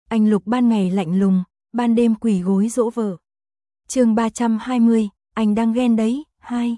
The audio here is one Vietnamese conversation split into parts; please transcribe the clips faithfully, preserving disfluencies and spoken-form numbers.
Anh Lục ban ngày lạnh lùng, ban đêm quỳ gối dỗ vợ. Chương ba trăm hai mươi, anh đang ghen đấy, hai.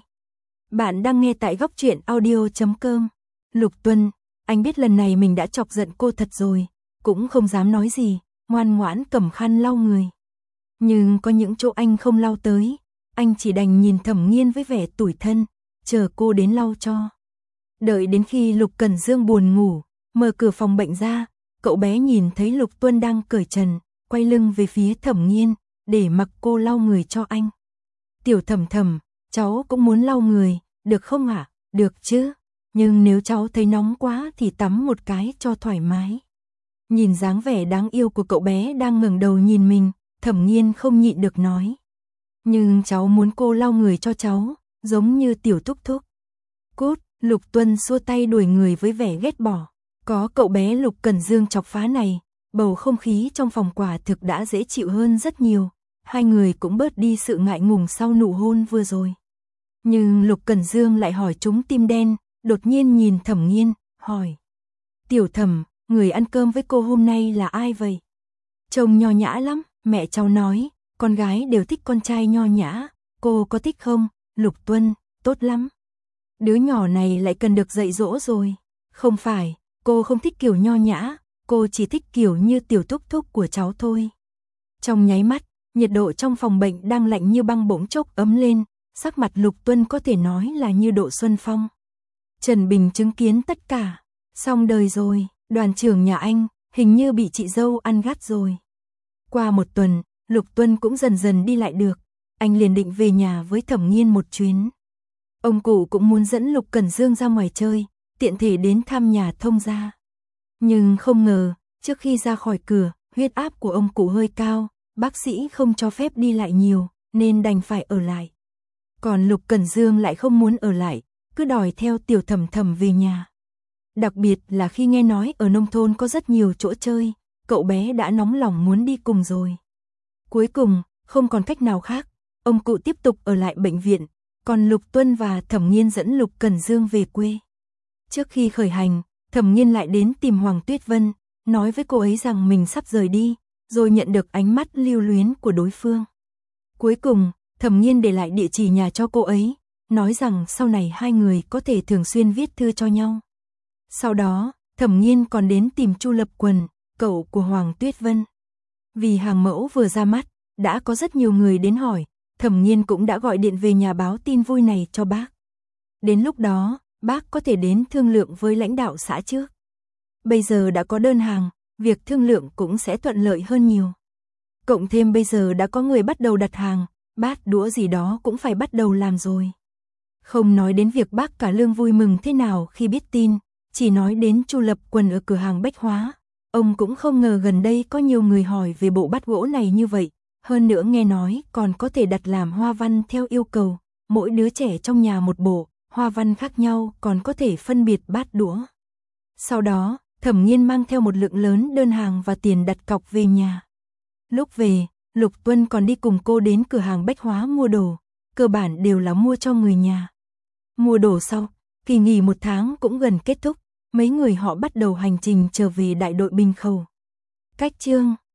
Bạn đang nghe tại góc truyện audio chấm com. Lục Tuân, anh biết lần này mình đã chọc giận cô thật rồi, cũng không dám nói gì, ngoan ngoãn cầm khăn lau người. Nhưng có những chỗ anh không lau tới, anh chỉ đành nhìn Thẩm Nghiên với vẻ tủi thân, chờ cô đến lau cho. Đợi đến khi Lục Cẩn Dương buồn ngủ, mở cửa phòng bệnh ra, cậu bé nhìn thấy Lục Tuân đang cởi trần, quay lưng về phía Thẩm Nghiên, để mặc cô lau người cho anh. Tiểu Thẩm Thẩm, cháu cũng muốn lau người, được không ạ? À? Được chứ, nhưng nếu cháu thấy nóng quá thì tắm một cái cho thoải mái. Nhìn dáng vẻ đáng yêu của cậu bé đang ngẩng đầu nhìn mình, Thẩm Nghiên không nhịn được nói. Nhưng cháu muốn cô lau người cho cháu, giống như tiểu thúc thúc. Cút, Lục Tuân xua tay đuổi người với vẻ ghét bỏ. Có cậu bé Lục Cẩn Dương chọc phá này, bầu không khí trong phòng quả thực đã dễ chịu hơn rất nhiều. Hai người cũng bớt đi sự ngại ngùng sau nụ hôn vừa rồi. Nhưng Lục Cẩn Dương lại hỏi trúng tim đen, đột nhiên nhìn Thẩm Nghiên, hỏi. Tiểu Thẩm, người ăn cơm với cô hôm nay là ai vậy? Trông nho nhã lắm, mẹ cháu nói, con gái đều thích con trai nho nhã, cô có thích không? Lục Tuân, tốt lắm. Đứa nhỏ này lại cần được dạy dỗ rồi. Không phải, cô không thích kiểu nho nhã, cô chỉ thích kiểu như tiểu thúc thúc của cháu thôi. Trong nháy mắt, nhiệt độ trong phòng bệnh đang lạnh như băng bỗng chốc ấm lên, sắc mặt Lục Tuân có thể nói là như độ xuân phong. Trần Bình chứng kiến tất cả, xong đời rồi, đoàn trưởng nhà anh, hình như bị chị dâu ăn gắt rồi. Qua một tuần, Lục Tuân cũng dần dần đi lại được, anh liền định về nhà với Thẩm Nghiên một chuyến. Ông cụ cũng muốn dẫn Lục Cẩn Dương ra ngoài chơi, tiện thể đến thăm nhà thông gia. Nhưng không ngờ, trước khi ra khỏi cửa, huyết áp của ông cụ hơi cao, bác sĩ không cho phép đi lại nhiều, nên đành phải ở lại. Còn Lục Cẩn Dương lại không muốn ở lại, cứ đòi theo Tiểu Thẩm Thẩm về nhà. Đặc biệt là khi nghe nói ở nông thôn có rất nhiều chỗ chơi, cậu bé đã nóng lòng muốn đi cùng rồi. Cuối cùng, không còn cách nào khác, ông cụ tiếp tục ở lại bệnh viện, còn Lục Tuân và Thẩm Nghiên dẫn Lục Cẩn Dương về quê. Trước khi khởi hành, Thẩm Nghiên lại đến tìm Hoàng Tuyết Vân, nói với cô ấy rằng mình sắp rời đi, rồi nhận được ánh mắt lưu luyến của đối phương. Cuối cùng, Thẩm Nghiên để lại địa chỉ nhà cho cô ấy, nói rằng sau này hai người có thể thường xuyên viết thư cho nhau. Sau đó, Thẩm Nghiên còn đến tìm Chu Lập Quần, cậu của Hoàng Tuyết Vân. Vì hàng mẫu vừa ra mắt, đã có rất nhiều người đến hỏi, Thẩm Nghiên cũng đã gọi điện về nhà báo tin vui này cho bác. Đến lúc đó, bác có thể đến thương lượng với lãnh đạo xã trước. Bây giờ đã có đơn hàng, việc thương lượng cũng sẽ thuận lợi hơn nhiều. Cộng thêm bây giờ đã có người bắt đầu đặt hàng, bát đũa gì đó cũng phải bắt đầu làm rồi. Không nói đến việc bác cả Lương vui mừng thế nào khi biết tin, chỉ nói đến Chu Lập Quần ở cửa hàng bách hóa. Ông cũng không ngờ gần đây có nhiều người hỏi về bộ bát gỗ này như vậy, hơn nữa nghe nói còn có thể đặt làm hoa văn theo yêu cầu, mỗi đứa trẻ trong nhà một bộ, hoa văn khác nhau còn có thể phân biệt bát đũa. Sau đó, Thẩm Nghiên mang theo một lượng lớn đơn hàng và tiền đặt cọc về nhà. Lúc về, Lục Tuân còn đi cùng cô đến cửa hàng bách hóa mua đồ, cơ bản đều là mua cho người nhà. Mua đồ sau, kỳ nghỉ một tháng cũng gần kết thúc, mấy người họ bắt đầu hành trình trở về đại đội Bình Khẩu. Cách chương